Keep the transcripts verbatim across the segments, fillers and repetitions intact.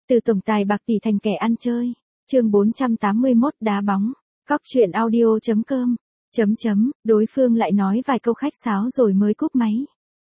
Từ tổng tài bạc tỷ thành kẻ ăn chơi. Chương bốn trăm tám mươi mốt đá bóng. Cóc truyện audio chấm com. Chấm chấm, đối phương lại nói vài câu khách sáo rồi mới cúp máy.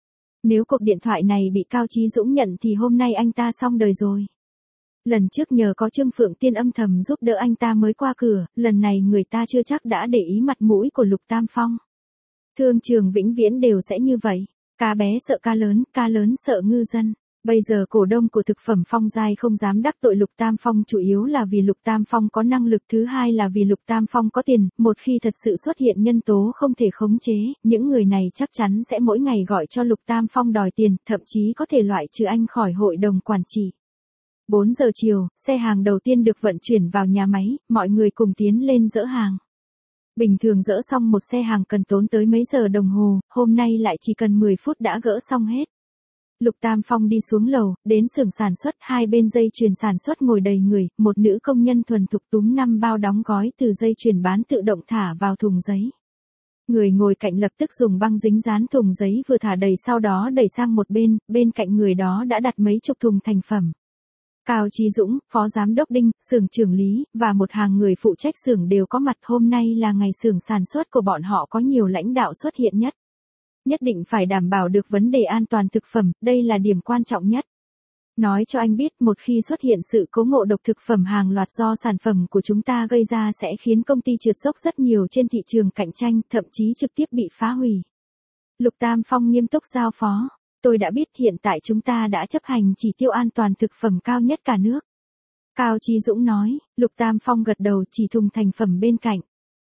Nếu cuộc điện thoại này bị Cao Chí Dũng nhận thì hôm nay anh ta xong đời rồi. Lần trước nhờ có Trương Phượng Tiên âm thầm giúp đỡ anh ta mới qua cửa, lần này người ta chưa chắc đã để ý mặt mũi của Lục Tam Phong. Thương trường vĩnh viễn đều sẽ như vậy, cá bé sợ cá lớn, cá lớn sợ ngư dân. Bây giờ cổ đông của thực phẩm Phong Giai không dám đắc tội Lục Tam Phong chủ yếu là vì Lục Tam Phong có năng lực, thứ hai là vì Lục Tam Phong có tiền, một khi thật sự xuất hiện nhân tố không thể khống chế, những người này chắc chắn sẽ mỗi ngày gọi cho Lục Tam Phong đòi tiền, thậm chí có thể loại trừ anh khỏi hội đồng quản trị. bốn giờ chiều, xe hàng đầu tiên được vận chuyển vào nhà máy, mọi người cùng tiến lên dỡ hàng. Bình thường dỡ xong một xe hàng cần tốn tới mấy giờ đồng hồ, hôm nay lại chỉ cần mười phút đã gỡ xong hết. Lục Tam Phong đi xuống lầu, đến xưởng sản xuất, hai bên dây chuyền sản xuất ngồi đầy người, một nữ công nhân thuần thục túm năm bao đóng gói từ dây chuyền bán tự động thả vào thùng giấy. Người ngồi cạnh lập tức dùng băng dính dán thùng giấy vừa thả đầy sau đó đẩy sang một bên, bên cạnh người đó đã đặt mấy chục thùng thành phẩm. Cao Chí Dũng, Phó Giám đốc Đinh, xưởng trưởng Lý, và một hàng người phụ trách xưởng đều có mặt. Hôm nay là ngày xưởng sản xuất của bọn họ có nhiều lãnh đạo xuất hiện nhất. Nhất định phải đảm bảo được vấn đề an toàn thực phẩm, đây là điểm quan trọng nhất. Nói cho anh biết, một khi xuất hiện sự cố ngộ độc thực phẩm hàng loạt do sản phẩm của chúng ta gây ra sẽ khiến công ty trượt dốc rất nhiều trên thị trường cạnh tranh, thậm chí trực tiếp bị phá hủy. Lục Tam Phong nghiêm túc giao phó. Tôi đã biết, hiện tại chúng ta đã chấp hành chỉ tiêu an toàn thực phẩm cao nhất cả nước. Cao Chí Dũng nói. Lục Tam Phong gật đầu, chỉ thùng thành phẩm bên cạnh.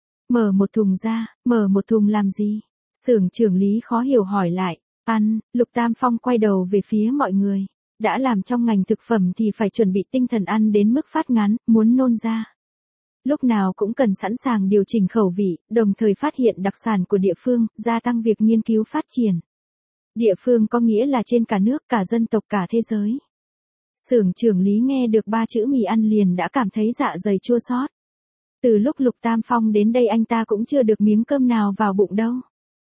Mở một thùng ra. Mở một thùng làm gì? Xưởng trưởng Lý khó hiểu hỏi lại. Ăn. Lục Tam Phong quay đầu về phía mọi người. Đã làm trong ngành thực phẩm thì phải chuẩn bị tinh thần ăn đến mức phát ngán, muốn nôn ra. Lúc nào cũng cần sẵn sàng điều chỉnh khẩu vị, đồng thời phát hiện đặc sản của địa phương, gia tăng việc nghiên cứu phát triển. Địa phương có nghĩa là trên cả nước, cả dân tộc, cả thế giới. Xưởng trưởng Lý nghe được ba chữ mì ăn liền đã cảm thấy dạ dày chua xót. Từ lúc Lục Tam Phong đến đây anh ta cũng chưa được miếng cơm nào vào bụng đâu.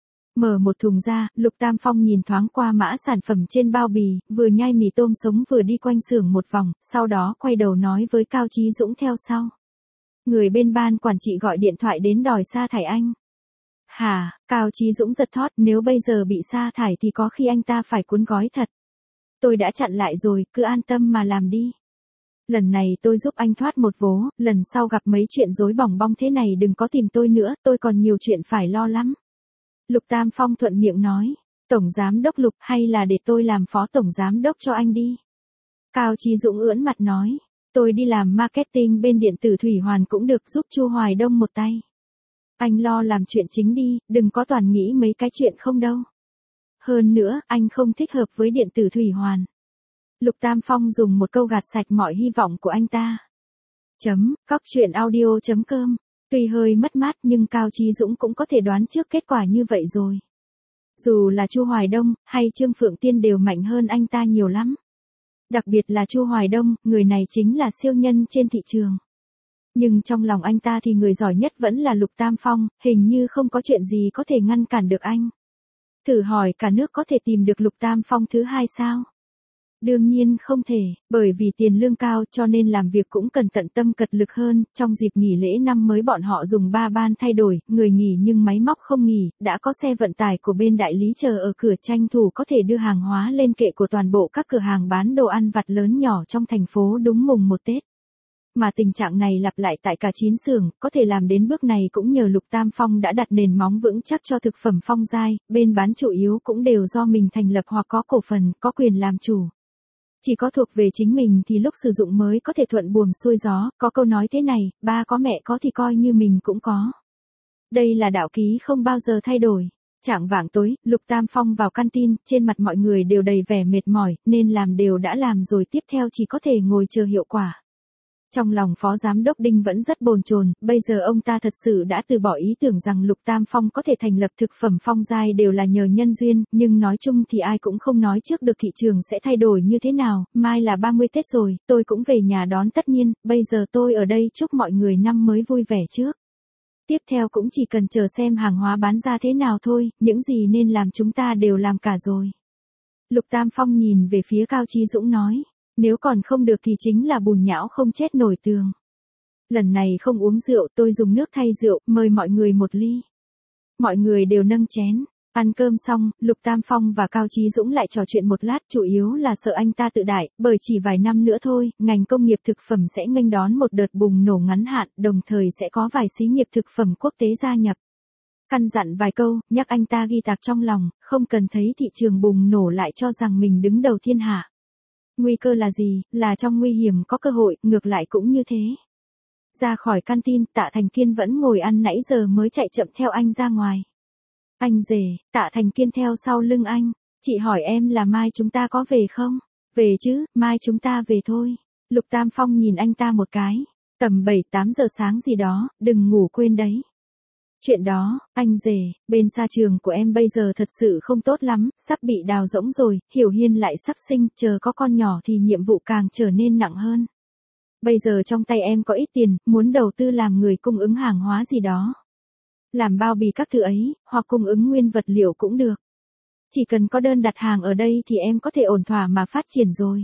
Mở một thùng ra, Lục Tam Phong nhìn thoáng qua mã sản phẩm trên bao bì, vừa nhai mì tôm sống vừa đi quanh xưởng một vòng, sau đó quay đầu nói với Cao Chí Dũng theo sau. Người bên ban quản trị gọi điện thoại đến đòi sa thải anh. Hả? Cao Chí Dũng giật thót, nếu bây giờ bị sa thải thì có khi anh ta phải cuốn gói thật. Tôi đã chặn lại rồi, cứ an tâm mà làm đi. Lần này tôi giúp anh thoát một vố, lần sau gặp mấy chuyện rối bỏng bong thế này đừng có tìm tôi nữa, tôi còn nhiều chuyện phải lo lắm. Lục Tam Phong thuận miệng nói, Tổng Giám đốc Lục, hay là để tôi làm Phó Tổng Giám đốc cho anh đi. Cao Chí Dũng ưỡn mặt nói, tôi đi làm marketing bên điện tử Thủy Hoàn cũng được, giúp Chu Hoài Đông một tay. Anh lo làm chuyện chính đi, đừng có toàn nghĩ mấy cái chuyện không đâu. Hơn nữa, anh không thích hợp với điện tử Thủy Hoàn. Lục Tam Phong dùng một câu gạt sạch mọi hy vọng của anh ta. Chấm, cóc truyện audio chấm com. Tuy hơi mất mát nhưng Cao Chí Dũng cũng có thể đoán trước kết quả như vậy rồi. Dù là Chu Hoài Đông, hay Trương Phượng Tiên đều mạnh hơn anh ta nhiều lắm. Đặc biệt là Chu Hoài Đông, người này chính là siêu nhân trên thị trường. Nhưng trong lòng anh ta thì người giỏi nhất vẫn là Lục Tam Phong, hình như không có chuyện gì có thể ngăn cản được anh. Thử hỏi cả nước có thể tìm được Lục Tam Phong thứ hai sao? Đương nhiên không thể, bởi vì tiền lương cao cho nên làm việc cũng cần tận tâm cật lực hơn. Trong dịp nghỉ lễ năm mới bọn họ dùng ba ban thay đổi, người nghỉ nhưng máy móc không nghỉ, đã có xe vận tải của bên đại lý chờ ở cửa tranh thủ có thể đưa hàng hóa lên kệ của toàn bộ các cửa hàng bán đồ ăn vặt lớn nhỏ trong thành phố đúng mùng một Tết. Mà tình trạng này lặp lại tại cả chín xưởng, có thể làm đến bước này cũng nhờ Lục Tam Phong đã đặt nền móng vững chắc cho thực phẩm Phong Giai, bên bán chủ yếu cũng đều do mình thành lập hoặc có cổ phần, có quyền làm chủ. Chỉ có thuộc về chính mình thì lúc sử dụng mới có thể thuận buồm xuôi gió, có câu nói thế này, ba có mẹ có thì coi như mình cũng có. Đây là đạo ký không bao giờ thay đổi. Chạng vạng tối, Lục Tam Phong vào canteen, trên mặt mọi người đều đầy vẻ mệt mỏi, nên làm đều đã làm rồi, tiếp theo chỉ có thể ngồi chờ hiệu quả. Trong lòng Phó Giám đốc Đinh vẫn rất bồn chồn, bây giờ ông ta thật sự đã từ bỏ ý tưởng rằng Lục Tam Phong có thể thành lập thực phẩm Phong Giai đều là nhờ nhân duyên, nhưng nói chung thì ai cũng không nói trước được thị trường sẽ thay đổi như thế nào. Mai là ba mươi Tết rồi, tôi cũng về nhà đón tất nhiên, bây giờ tôi ở đây chúc mọi người năm mới vui vẻ trước. Tiếp theo cũng chỉ cần chờ xem hàng hóa bán ra thế nào thôi, những gì nên làm chúng ta đều làm cả rồi. Lục Tam Phong nhìn về phía Cao Chí Dũng nói. Nếu còn không được thì chính là bùn nhão không chết nổi tường. Lần này không uống rượu, tôi dùng nước thay rượu, mời mọi người một ly. Mọi người đều nâng chén. Ăn cơm xong, Lục Tam Phong và Cao Chí Dũng lại trò chuyện một lát, chủ yếu là sợ anh ta tự đại, bởi chỉ vài năm nữa thôi, ngành công nghiệp thực phẩm sẽ nghênh đón một đợt bùng nổ ngắn hạn, đồng thời sẽ có vài xí nghiệp thực phẩm quốc tế gia nhập. Căn dặn vài câu, nhắc anh ta ghi tạc trong lòng, không cần thấy thị trường bùng nổ lại cho rằng mình đứng đầu thiên hạ. Nguy cơ là gì, là trong nguy hiểm có cơ hội, ngược lại cũng như thế. Ra khỏi căn tin, Tạ Thành Kiên vẫn ngồi ăn nãy giờ mới chạy chậm theo anh ra ngoài. Anh rể, Tạ Thành Kiên theo sau lưng anh. Chị hỏi em là mai chúng ta có về không? Về chứ, mai chúng ta về thôi. Lục Tam Phong nhìn anh ta một cái. Tầm bảy tám giờ sáng gì đó, đừng ngủ quên đấy. Chuyện đó, anh rể, bên xa trường của em bây giờ thật sự không tốt lắm, sắp bị đào rỗng rồi, Hiểu Hiên lại sắp sinh, chờ có con nhỏ thì nhiệm vụ càng trở nên nặng hơn. Bây giờ trong tay em có ít tiền, muốn đầu tư làm người cung ứng hàng hóa gì đó. Làm bao bì các thứ ấy, hoặc cung ứng nguyên vật liệu cũng được. Chỉ cần có đơn đặt hàng ở đây thì em có thể ổn thỏa mà phát triển rồi.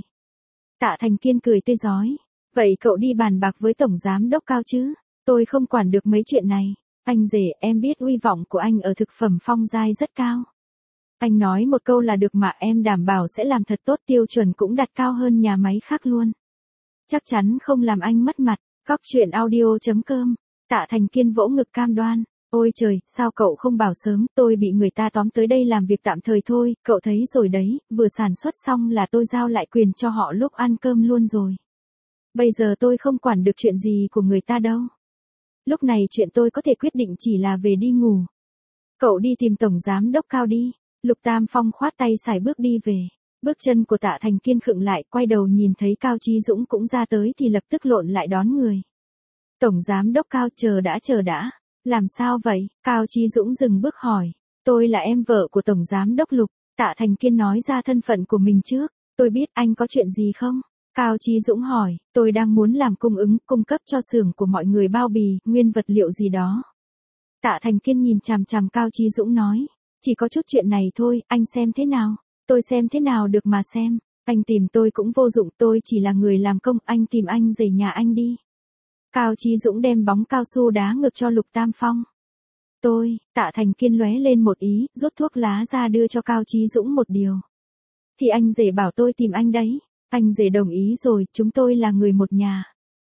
Tạ Thành Kiên cười tươi rói. Vậy cậu đi bàn bạc với Tổng Giám Đốc Cao chứ? Tôi không quản được mấy chuyện này. Anh rể, em biết uy vọng của anh ở thực phẩm Phong Giai rất cao. Anh nói một câu là được mà em đảm bảo sẽ làm thật tốt, tiêu chuẩn cũng đặt cao hơn nhà máy khác luôn. Chắc chắn không làm anh mất mặt. Cóc truyện audio chấm com. Tạ Thành Kiên vỗ ngực cam đoan. Ôi trời, sao cậu không bảo sớm, tôi bị người ta tóm tới đây làm việc tạm thời thôi, cậu thấy rồi đấy, vừa sản xuất xong là tôi giao lại quyền cho họ lúc ăn cơm luôn rồi. Bây giờ tôi không quản được chuyện gì của người ta đâu. Lúc này chuyện tôi có thể quyết định chỉ là về đi ngủ. Cậu đi tìm Tổng Giám Đốc Cao đi. Lục Tam Phong khoát tay xài bước đi về. Bước chân của Tạ Thành Kiên khựng lại, quay đầu nhìn thấy Cao Chí Dũng cũng ra tới thì lập tức lộn lại đón người. Tổng Giám Đốc Cao, chờ đã chờ đã. Làm sao vậy? Cao Chí Dũng dừng bước hỏi. Tôi là em vợ của Tổng Giám Đốc Lục. Tạ Thành Kiên nói ra thân phận của mình trước. Tôi biết anh có chuyện gì không? Cao Chí Dũng hỏi. Tôi đang muốn làm cung ứng, cung cấp cho xưởng của mọi người bao bì, nguyên vật liệu gì đó. Tạ Thành Kiên nhìn chằm chằm Cao Chí Dũng nói. Chỉ có chút chuyện này thôi, anh xem thế nào? Tôi xem thế nào được mà xem. Anh tìm tôi cũng vô dụng, tôi chỉ là người làm công, anh tìm anh rể nhà anh đi. Cao Chí Dũng đem bóng cao su đá ngược cho Lục Tam Phong. Tôi, Tạ Thành Kiên lóe lên một ý, rút thuốc lá ra đưa cho Cao Chí Dũng một điều. Thì anh rể bảo tôi tìm anh đấy. Anh rể đồng ý rồi, chúng tôi là người một nhà.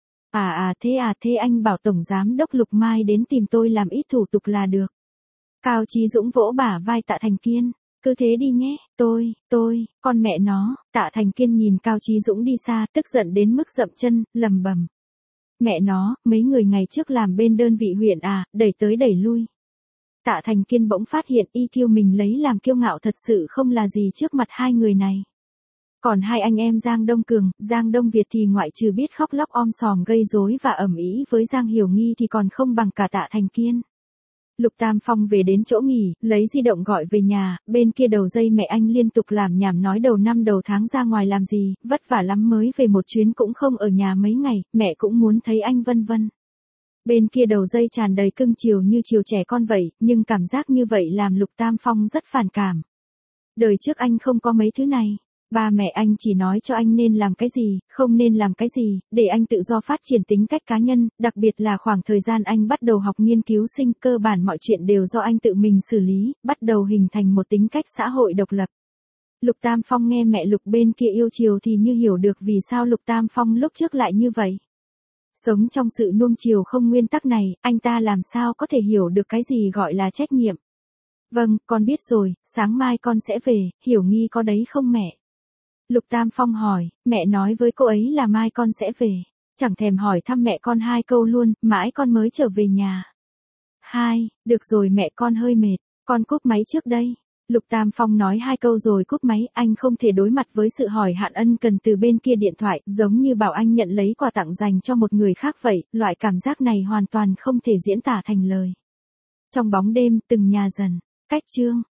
À à thế à thế anh bảo Tổng Giám Đốc Lục mai đến tìm tôi làm ít thủ tục là được. Cao Chí Dũng vỗ bả vai Tạ Thành Kiên. Cứ thế đi nhé, tôi, tôi, con mẹ nó. Tạ Thành Kiên nhìn Cao Chí Dũng đi xa, tức giận đến mức dậm chân, lầm bầm. Mẹ nó, mấy người ngày trước làm bên đơn vị huyện à, đẩy tới đẩy lui. Tạ Thành Kiên bỗng phát hiện i kiu mình lấy làm kiêu ngạo thật sự không là gì trước mặt hai người này. Còn hai anh em Giang Đông Cường, Giang Đông Việt thì ngoại trừ biết khóc lóc om sòm gây rối và ầm ĩ với Giang Hiểu Nghi thì còn không bằng cả Tạ Thành Kiên. Lục Tam Phong về đến chỗ nghỉ, lấy di động gọi về nhà, bên kia đầu dây mẹ anh liên tục làm nhảm nói đầu năm đầu tháng ra ngoài làm gì, vất vả lắm mới về một chuyến cũng không ở nhà mấy ngày, mẹ cũng muốn thấy anh vân vân. Bên kia đầu dây tràn đầy cưng chiều như chiều trẻ con vậy, nhưng cảm giác như vậy làm Lục Tam Phong rất phản cảm. Đời trước anh không có mấy thứ này. Ba mẹ anh chỉ nói cho anh nên làm cái gì, không nên làm cái gì, để anh tự do phát triển tính cách cá nhân, đặc biệt là khoảng thời gian anh bắt đầu học nghiên cứu sinh, cơ bản mọi chuyện đều do anh tự mình xử lý, bắt đầu hình thành một tính cách xã hội độc lập. Lục Tam Phong nghe mẹ Lục bên kia yêu chiều thì như hiểu được vì sao Lục Tam Phong lúc trước lại như vậy. Sống trong sự nuông chiều không nguyên tắc này, anh ta làm sao có thể hiểu được cái gì gọi là trách nhiệm. Vâng, con biết rồi, sáng mai con sẽ về, Hiểu Nghi có đấy không mẹ? Lục Tam Phong hỏi, mẹ nói với cô ấy là mai con sẽ về. Chẳng thèm hỏi thăm mẹ con hai câu luôn, mãi con mới trở về nhà. Hai, được rồi mẹ con hơi mệt, con cúp máy trước đây. Lục Tam Phong nói hai câu rồi cúp máy, anh không thể đối mặt với sự hỏi hạn ân cần từ bên kia điện thoại, giống như bảo anh nhận lấy quà tặng dành cho một người khác vậy, loại cảm giác này hoàn toàn không thể diễn tả thành lời. Trong bóng đêm, từng nhà dần, cách chương.